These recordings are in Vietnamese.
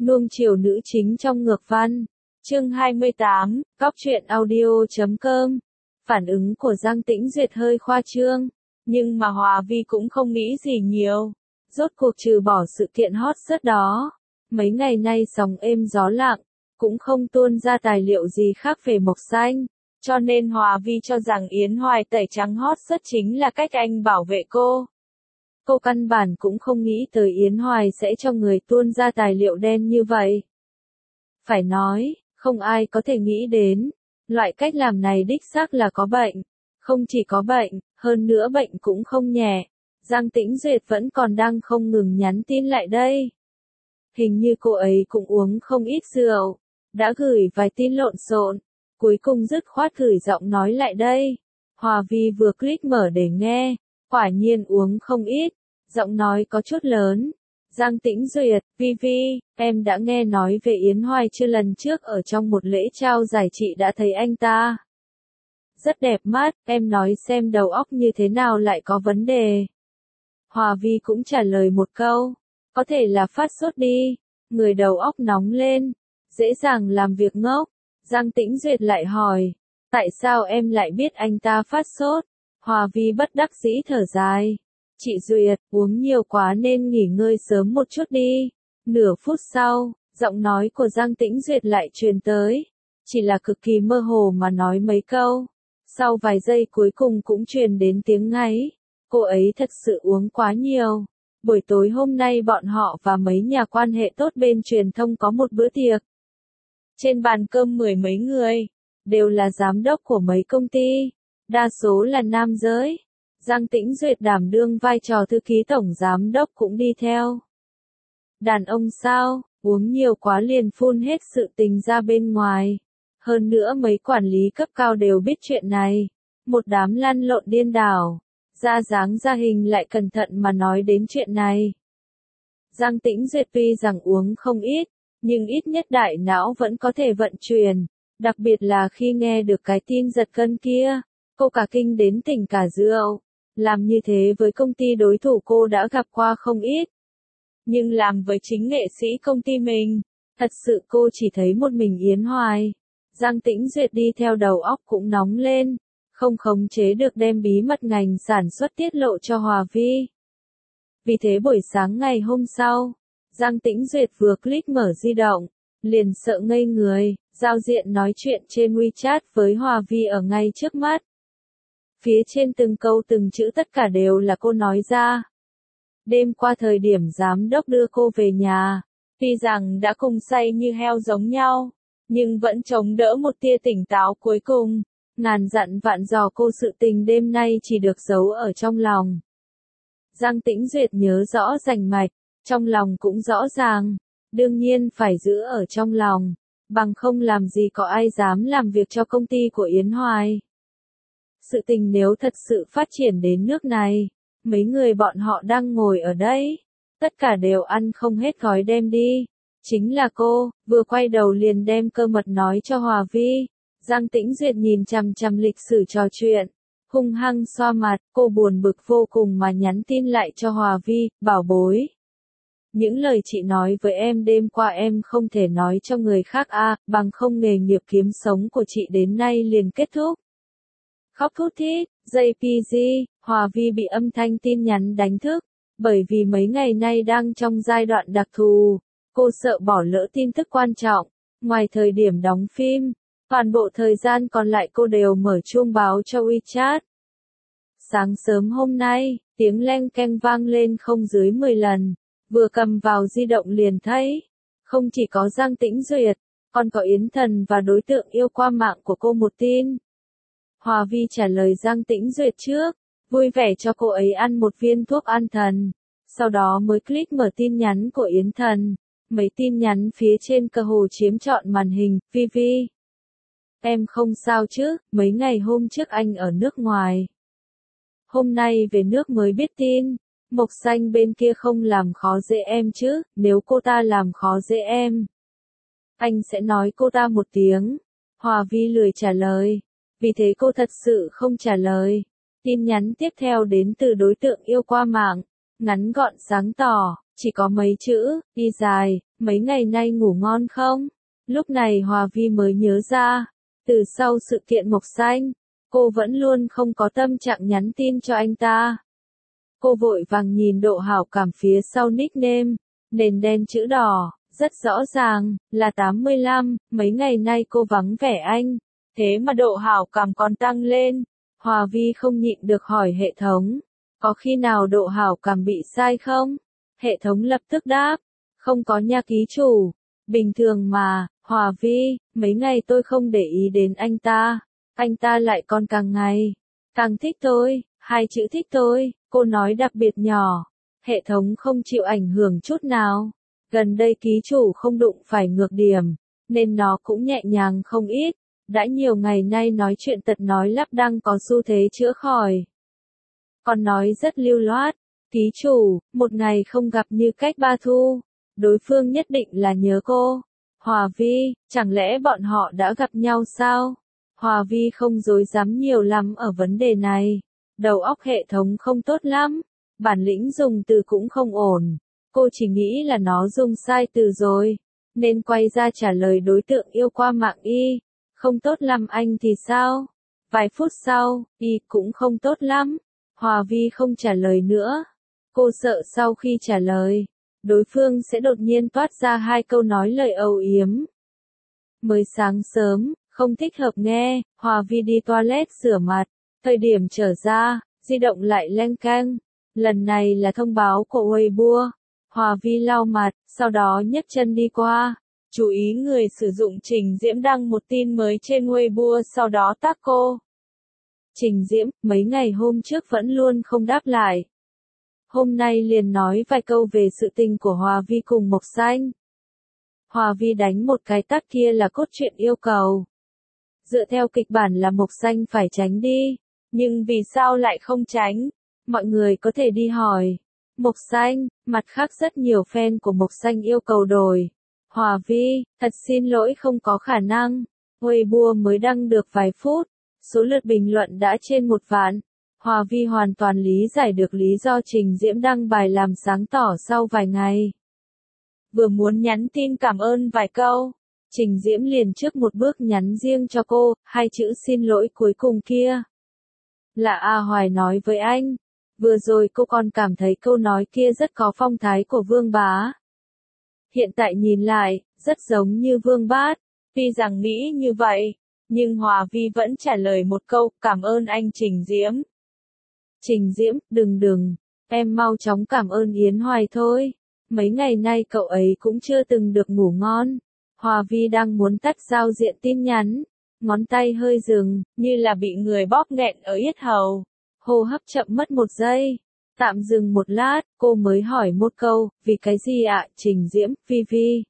Nuông chiều nữ chính trong ngược văn. Chương 28, Cóc truyện audio.com. Phản ứng của Giang Tĩnh Duyệt hơi khoa trương, nhưng mà Hòa Vi cũng không nghĩ gì nhiều. Rốt cuộc trừ bỏ sự kiện hot search đó, mấy ngày nay sóng êm gió lặng, cũng không tuôn ra tài liệu gì khác về Mộc Xanh, cho nên Hòa Vi cho rằng Yến Hoài tẩy trắng hot search chính là cách anh bảo vệ cô. Cô căn bản cũng không nghĩ tới Yến Hoài sẽ cho người tuôn ra tài liệu đen như vậy. Phải nói, không ai có thể nghĩ đến, loại cách làm này đích xác là có bệnh. Không chỉ có bệnh, hơn nữa bệnh cũng không nhẹ. Giang Tĩnh Duyệt vẫn còn đang không ngừng nhắn tin lại đây. Hình như cô ấy cũng uống không ít rượu, đã gửi vài tin lộn xộn, cuối cùng dứt khoát gửi giọng nói lại đây. Hòa Vi vừa click mở để nghe, quả nhiên uống không ít, giọng nói có chút lớn. Giang Tĩnh Duyệt, Vi, em đã nghe nói về Yến Hoài chưa, lần trước ở trong một lễ trao giải chị đã thấy anh ta. Rất đẹp mắt, em nói xem đầu óc như thế nào lại có vấn đề. Hòa Vi cũng trả lời một câu, có thể là phát sốt đi, người đầu óc nóng lên, dễ dàng làm việc ngốc. Giang Tĩnh Duyệt lại hỏi, tại sao em lại biết anh ta phát sốt? Hòa Vi bất đắc dĩ thở dài. Chị Duyệt, uống nhiều quá nên nghỉ ngơi sớm một chút đi. Nửa phút sau, giọng nói của Giang Tĩnh Duyệt lại truyền tới. Chỉ là cực kỳ mơ hồ mà nói mấy câu. Sau vài giây cuối cùng cũng truyền đến tiếng ngáy. Cô ấy thật sự uống quá nhiều. Buổi tối hôm nay bọn họ và mấy nhà quan hệ tốt bên truyền thông có một bữa tiệc. Trên bàn cơm mười mấy người, đều là giám đốc của mấy công ty. Đa số là nam giới. Giang Tĩnh Duyệt đảm đương vai trò thư ký tổng giám đốc cũng đi theo. Đàn ông sao, uống nhiều quá liền phun hết sự tình ra bên ngoài. Hơn nữa mấy quản lý cấp cao đều biết chuyện này. Một đám lăn lộn điên đảo. Ra dáng ra hình lại cẩn thận mà nói đến chuyện này. Giang Tĩnh Duyệt tuy rằng uống không ít, nhưng ít nhất đại não vẫn có thể vận chuyển. Đặc biệt là khi nghe được cái tin giật gân kia, cô cả kinh đến tỉnh cả rượu. Làm như thế với công ty đối thủ cô đã gặp qua không ít. Nhưng làm với chính nghệ sĩ công ty mình, thật sự cô chỉ thấy một mình Yến Hoài. Giang Tĩnh Duyệt đi theo đầu óc cũng nóng lên, không khống chế được đem bí mật ngành sản xuất tiết lộ cho Hòa Vi. Vì thế buổi sáng ngày hôm sau, Giang Tĩnh Duyệt vừa click mở di động, liền sợ ngây người, giao diện nói chuyện trên WeChat với Hòa Vi ở ngay trước mắt. Phía trên từng câu từng chữ tất cả đều là cô nói ra. Đêm qua thời điểm giám đốc đưa cô về nhà, tuy rằng đã cùng say như heo giống nhau, nhưng vẫn chống đỡ một tia tỉnh táo cuối cùng. Ngàn dặn vạn dò cô sự tình đêm nay chỉ được giấu ở trong lòng. Giang Tĩnh Duyệt nhớ rõ rành mạch, trong lòng cũng rõ ràng, đương nhiên phải giữ ở trong lòng, bằng không làm gì có ai dám làm việc cho công ty của Yến Hoài. Sự tình nếu thật sự phát triển đến nước này, mấy người bọn họ đang ngồi ở đây, tất cả đều ăn không hết gói đem đi. Chính là cô, vừa quay đầu liền đem cơ mật nói cho Hòa Vi. Giang Tĩnh Duyệt nhìn chằm chằm lịch sử trò chuyện, hung hăng xoa mặt, cô buồn bực vô cùng mà nhắn tin lại cho Hòa Vi, bảo bối. Những lời chị nói với em đêm qua em không thể nói cho người khác bằng không nghề nghiệp kiếm sống của chị đến nay liền kết thúc. Khóc thút thít, JPG, Hòa Vi bị âm thanh tin nhắn đánh thức, bởi vì mấy ngày nay đang trong giai đoạn đặc thù, cô sợ bỏ lỡ tin tức quan trọng, ngoài thời điểm đóng phim, toàn bộ thời gian còn lại cô đều mở chuông báo cho WeChat. Sáng sớm hôm nay, tiếng leng keng vang lên không dưới 10 lần, vừa cầm vào di động liền thấy, không chỉ có Giang Tĩnh Duyệt, còn có Yến Thần và đối tượng yêu qua mạng của cô một tin. Hòa Vi trả lời Giang Tĩnh Duyệt trước, vui vẻ cho cô ấy ăn một viên thuốc an thần, sau đó mới click mở tin nhắn của Yến Thần. Mấy tin nhắn phía trên cơ hồ chiếm trọn màn hình. Vi, em không sao chứ, mấy ngày hôm trước anh ở nước ngoài. Hôm nay về nước mới biết tin, Mộc Xanh bên kia không làm khó dễ em chứ, nếu cô ta làm khó dễ em, anh sẽ nói cô ta một tiếng. Hòa Vi lười trả lời, vì thế cô thật sự không trả lời. Tin nhắn tiếp theo đến từ đối tượng yêu qua mạng, ngắn gọn sáng tỏ, chỉ có mấy chữ, y dài, mấy ngày nay ngủ ngon không? Lúc này Hòa Vi mới nhớ ra, từ sau sự kiện Mộc Xanh, cô vẫn luôn không có tâm trạng nhắn tin cho anh ta. Cô vội vàng nhìn độ hảo cảm phía sau nickname, nền đen chữ đỏ, rất rõ ràng, là 85, mấy ngày nay cô vắng vẻ anh, thế mà độ hảo cảm còn tăng lên. Hòa Vi không nhịn được hỏi hệ thống, có khi nào độ hảo cảm bị sai không? Hệ thống lập tức đáp, không có nha ký chủ, bình thường mà, Hòa Vi, mấy ngày tôi không để ý đến anh ta lại còn càng ngày, càng thích tôi, hai chữ thích tôi, cô nói đặc biệt nhỏ, hệ thống không chịu ảnh hưởng chút nào, gần đây ký chủ không đụng phải ngược điểm, nên nó cũng nhẹ nhàng không ít, đã nhiều ngày nay nói chuyện tật nói lắp đang có xu thế chữa khỏi. Còn nói rất lưu loát, ký chủ, một ngày không gặp như cách ba thu, đối phương nhất định là nhớ cô. Hòa Vi, chẳng lẽ bọn họ đã gặp nhau sao? Hòa Vi không dối dám nhiều lắm ở vấn đề này. Đầu óc hệ thống không tốt lắm, bản lĩnh dùng từ cũng không ổn. Cô chỉ nghĩ là nó dùng sai từ rồi, nên quay ra trả lời đối tượng yêu qua mạng y. Không tốt lắm anh thì sao? Vài phút sau, y cũng không tốt lắm. Hòa Vi không trả lời nữa. Cô sợ sau khi trả lời, đối phương sẽ đột nhiên toát ra hai câu nói lời âu yếm. Mới sáng sớm, không thích hợp nghe, Hòa Vi đi toilet rửa mặt, thời điểm trở ra, di động lại leng keng. Lần này là thông báo của Weibo. Hòa Vi lau mặt, sau đó nhấc chân đi qua. Chú ý người sử dụng Trình Diễm đăng một tin mới trên Weibo sau đó tag cô. Trình Diễm, mấy ngày hôm trước vẫn luôn không đáp lại. Hôm nay liền nói vài câu về sự tình của Hòa Vi cùng Mộc Xanh. Hòa Vi đánh một cái tắt kia là cốt truyện yêu cầu. Dựa theo kịch bản là Mộc Xanh phải tránh đi, nhưng vì sao lại không tránh? Mọi người có thể đi hỏi. Mộc Xanh, mặt khác rất nhiều fan của Mộc Xanh yêu cầu đổi. Hòa Vi, thật xin lỗi không có khả năng. Weibo mới đăng được vài phút, số lượt bình luận đã trên 1 vạn. Hòa Vi hoàn toàn lý giải được lý do Trình Diễm đăng bài làm sáng tỏ sau vài ngày. Vừa muốn nhắn tin cảm ơn vài câu, Trình Diễm liền trước một bước nhắn riêng cho cô, hai chữ xin lỗi cuối cùng kia. Là A Hoài nói với anh, vừa rồi cô còn cảm thấy câu nói kia rất có phong thái của Vương Bá. Hiện tại nhìn lại, rất giống như Vương Bát, tuy rằng nghĩ như vậy, nhưng Hòa Vi vẫn trả lời một câu, cảm ơn anh Trình Diễm. Trình Diễm, đừng, em mau chóng cảm ơn Yến Hoài thôi. Mấy ngày nay cậu ấy cũng chưa từng được ngủ ngon. Hòa Vi đang muốn tắt giao diện tin nhắn, ngón tay hơi dừng, như là bị người bóp nghẹn ở yết hầu. Hô hấp chậm mất 1 giây. Tạm dừng một lát, cô mới hỏi một câu, vì cái gì ạ, Trình Diễm, Vi.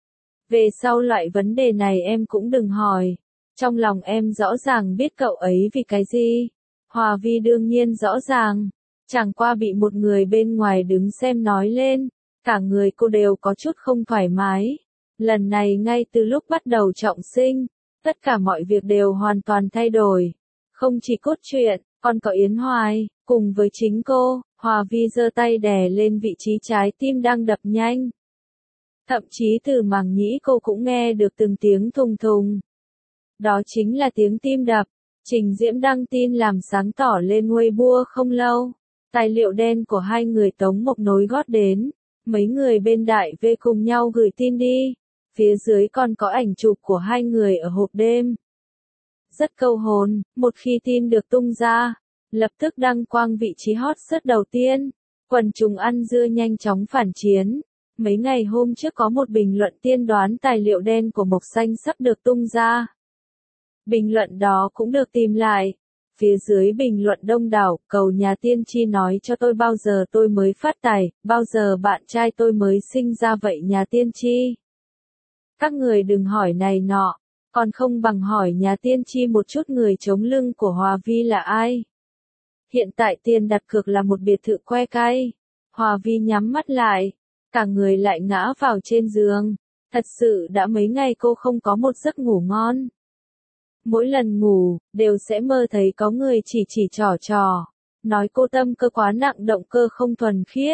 Về sau loại vấn đề này em cũng đừng hỏi. Trong lòng em rõ ràng biết cậu ấy vì cái gì. Hòa Vi đương nhiên rõ ràng. Chẳng qua bị một người bên ngoài đứng xem nói lên. Cả người cô đều có chút không thoải mái. Lần này ngay từ lúc bắt đầu trọng sinh, tất cả mọi việc đều hoàn toàn thay đổi. Không chỉ cốt truyện, còn có Yến Hoài, cùng với chính cô, Hòa Vi giơ tay đè lên vị trí trái tim đang đập nhanh. Thậm chí từ màng nhĩ cô cũng nghe được từng tiếng thùng thùng. Đó chính là tiếng tim đập. Trình Diễm đăng tin làm sáng tỏ lên Weibo không lâu. Tài liệu đen của hai người Tống Mộc nối gót đến. Mấy người bên Đại V cùng nhau gửi tin đi. Phía dưới còn có ảnh chụp của hai người ở hộp đêm. Rất câu hồn, một khi tin được tung ra, lập tức đăng quang vị trí hot search đầu tiên. Quần chúng ăn dưa nhanh chóng phản chiến. Mấy ngày hôm trước có một bình luận tiên đoán tài liệu đen của Mộc Xanh sắp được tung ra. Bình luận đó cũng được tìm lại. Phía dưới bình luận đông đảo, cầu nhà tiên tri nói cho tôi bao giờ tôi mới phát tài, bao giờ bạn trai tôi mới sinh ra vậy nhà tiên tri. Các người đừng hỏi này nọ, còn không bằng hỏi nhà tiên tri một chút người chống lưng của Hòa Vi là ai. Hiện tại tiền đặt cược là một biệt thự que cay. Hòa Vi nhắm mắt lại, cả người lại ngã vào trên giường. Thật sự đã mấy ngày cô không có một giấc ngủ ngon. Mỗi lần ngủ, đều sẽ mơ thấy có người chỉ trò. Nói cô tâm cơ quá nặng động cơ không thuần khiết.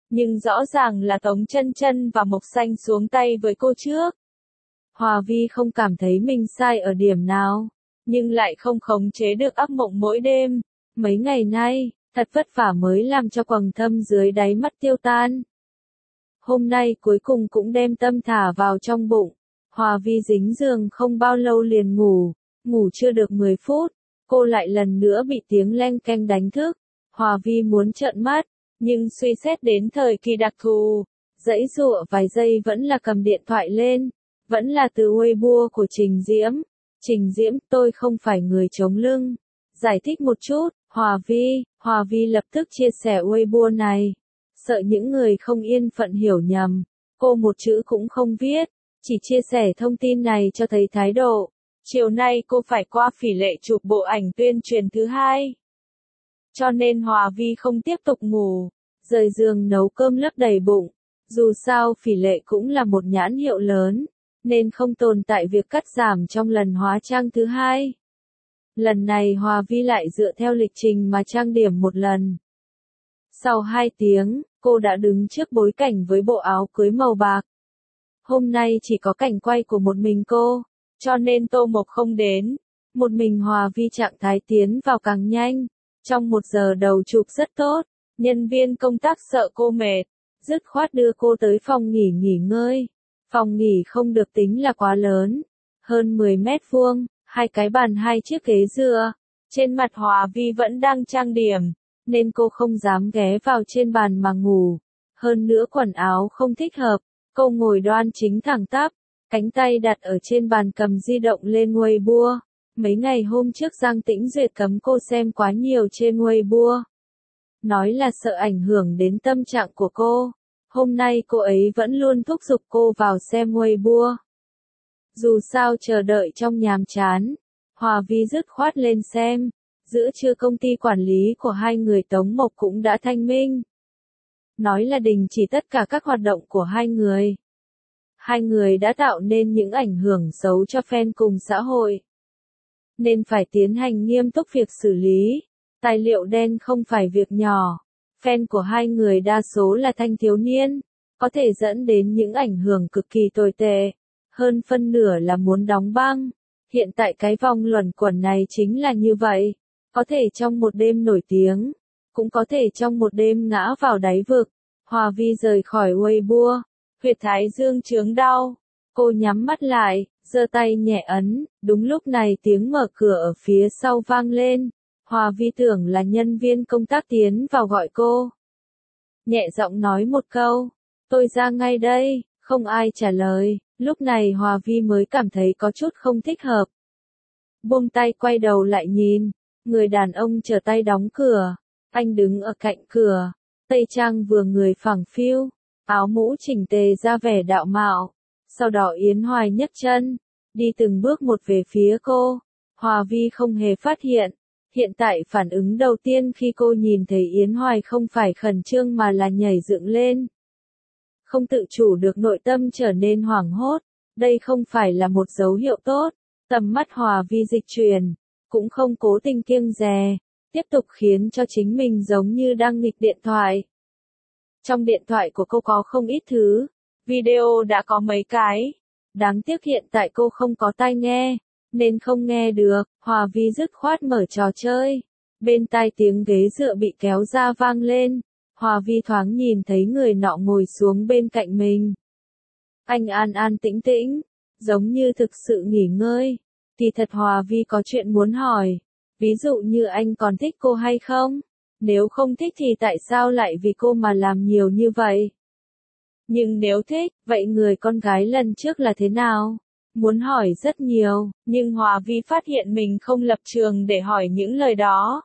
Nhưng rõ ràng là Tống Chân Chân và Mộc Xanh xuống tay với cô trước. Hòa Vi không cảm thấy mình sai ở điểm nào, nhưng lại không khống chế được ác mộng mỗi đêm. Mấy ngày nay, thật vất vả mới làm cho quầng thâm dưới đáy mắt tiêu tan. Hôm nay cuối cùng cũng đem tâm thả vào trong bụng. Hòa Vi dính giường không bao lâu liền ngủ, ngủ chưa được 10 phút, cô lại lần nữa bị tiếng leng keng đánh thức. Hòa Vi muốn trợn mắt, nhưng suy xét đến thời kỳ đặc thù, giãy giụa vài giây vẫn là cầm điện thoại lên, vẫn là từ Weibo của Trình Diễm. Trình Diễm, tôi không phải người chống lưng. Giải thích một chút, Hòa Vi lập tức chia sẻ Weibo này. Sợ những người không yên phận hiểu nhầm, cô một chữ cũng không viết, chỉ chia sẻ thông tin này cho thấy thái độ. Chiều nay cô phải qua Phỉ Lệ chụp bộ ảnh tuyên truyền thứ 2. Cho nên Hòa Vi không tiếp tục ngủ, rời giường nấu cơm lấp đầy bụng. Dù sao Phỉ Lệ cũng là một nhãn hiệu lớn, nên không tồn tại việc cắt giảm trong lần hóa trang thứ 2. Lần này Hòa Vi lại dựa theo lịch trình mà trang điểm một lần. Sau 2 tiếng, cô đã đứng trước bối cảnh với bộ áo cưới màu bạc. Hôm nay chỉ có cảnh quay của một mình cô, cho nên Tô Mộc không đến. Một mình Hòa Vi trạng thái tiến vào càng nhanh. Trong 1 giờ đầu chụp rất tốt, nhân viên công tác sợ cô mệt, dứt khoát đưa cô tới phòng nghỉ ngơi. Phòng nghỉ không được tính là quá lớn, hơn 10 mét vuông, 2 cái bàn 2 chiếc ghế dựa. Trên mặt Hòa Vi vẫn đang trang điểm, nên cô không dám ghé vào trên bàn mà ngủ. Hơn nữa quần áo không thích hợp, cô ngồi đoan chính thẳng tắp, cánh tay đặt ở trên bàn cầm di động lên Weibo. Mấy ngày hôm trước Giang Tĩnh Duyệt cấm cô xem quá nhiều trên Weibo. Nói là sợ ảnh hưởng đến tâm trạng của cô. Hôm nay cô ấy vẫn luôn thúc giục cô vào xem Weibo. Dù sao chờ đợi trong nhàm chán, Hòa Vi dứt khoát lên xem. Giữa trưa công ty quản lý của hai người Tống Mộc cũng đã thanh minh. Nói là đình chỉ tất cả các hoạt động của hai người. Hai người đã tạo nên những ảnh hưởng xấu cho fan cùng xã hội, nên phải tiến hành nghiêm túc việc xử lý. Tài liệu đen không phải việc nhỏ. Fan của hai người đa số là thanh thiếu niên, có thể dẫn đến những ảnh hưởng cực kỳ tồi tệ. Hơn phân nửa là muốn đóng băng. Hiện tại cái vòng luẩn quẩn này chính là như vậy. Có thể trong một đêm nổi tiếng, cũng có thể trong một đêm ngã vào đáy vực. Hòa Vi rời khỏi Weibo, huyệt thái dương chướng đau. Cô nhắm mắt lại, giơ tay nhẹ ấn, đúng lúc này tiếng mở cửa ở phía sau vang lên. Hòa Vi tưởng là nhân viên công tác tiến vào gọi cô. Nhẹ giọng nói một câu, tôi ra ngay đây, không ai trả lời. Lúc này Hòa Vi mới cảm thấy có chút không thích hợp. Buông tay quay đầu lại nhìn, người đàn ông trở tay đóng cửa. Anh đứng ở cạnh cửa, tây trang vừa người phẳng phiu, áo mũ chỉnh tề ra vẻ đạo mạo. Sau đó Yến Hoài nhấc chân, đi từng bước một về phía cô. Hòa Vi không hề phát hiện. Hiện tại phản ứng đầu tiên khi cô nhìn thấy Yến Hoài không phải khẩn trương mà là nhảy dựng lên. Không tự chủ được nội tâm trở nên hoảng hốt. Đây không phải là một dấu hiệu tốt. Tầm mắt Hòa Vi dịch chuyển, cũng không cố tình kiêng dè, tiếp tục khiến cho chính mình giống như đang nghịch điện thoại. Trong điện thoại của cô có không ít thứ, video đã có mấy cái. Đáng tiếc hiện tại cô không có tai nghe, nên không nghe được. Hòa Vi dứt khoát mở trò chơi. Bên tai tiếng ghế dựa bị kéo ra vang lên. Hòa Vi thoáng nhìn thấy người nọ ngồi xuống bên cạnh mình. Anh an an tĩnh tĩnh, giống như thực sự nghỉ ngơi. Thì thật Hòa Vi có chuyện muốn hỏi. Ví dụ như anh còn thích cô hay không? Nếu không thích thì tại sao lại vì cô mà làm nhiều như vậy? Nhưng nếu thích, vậy người con gái lần trước là thế nào? Muốn hỏi rất nhiều, nhưng Hòa Vi phát hiện mình không lập trường để hỏi những lời đó.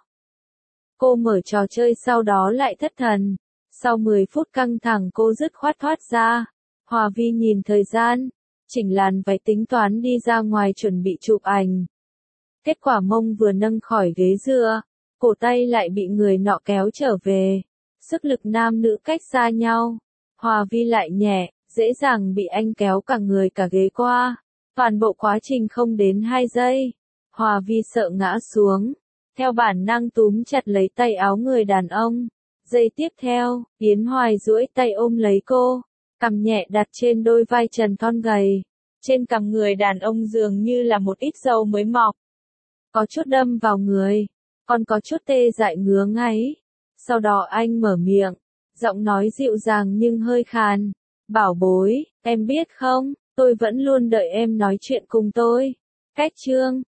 Cô mở trò chơi sau đó lại thất thần. Sau 10 phút căng thẳng cô dứt khoát thoát ra. Hòa Vi nhìn thời gian, chỉnh làn váy tính toán đi ra ngoài chuẩn bị chụp ảnh. Kết quả mông vừa nâng khỏi ghế dựa, cổ tay lại bị người nọ kéo trở về. Sức lực nam nữ cách xa nhau. Hòa Vi lại nhẹ, dễ dàng bị anh kéo cả người cả ghế qua. Toàn bộ quá trình không đến 2 giây. Hòa Vi sợ ngã xuống. Theo bản năng túm chặt lấy tay áo người đàn ông. Giây tiếp theo, Yến Hoài duỗi tay ôm lấy cô, cằm nhẹ đặt trên đôi vai trần thon gầy. Trên cằm người đàn ông dường như là một ít râu mới mọc. Có chút đâm vào người, còn có chút tê dại ngứa ngáy. Sau đó anh mở miệng, giọng nói dịu dàng nhưng hơi khàn. Bảo bối, em biết không, tôi vẫn luôn đợi em nói chuyện cùng tôi. Cách chương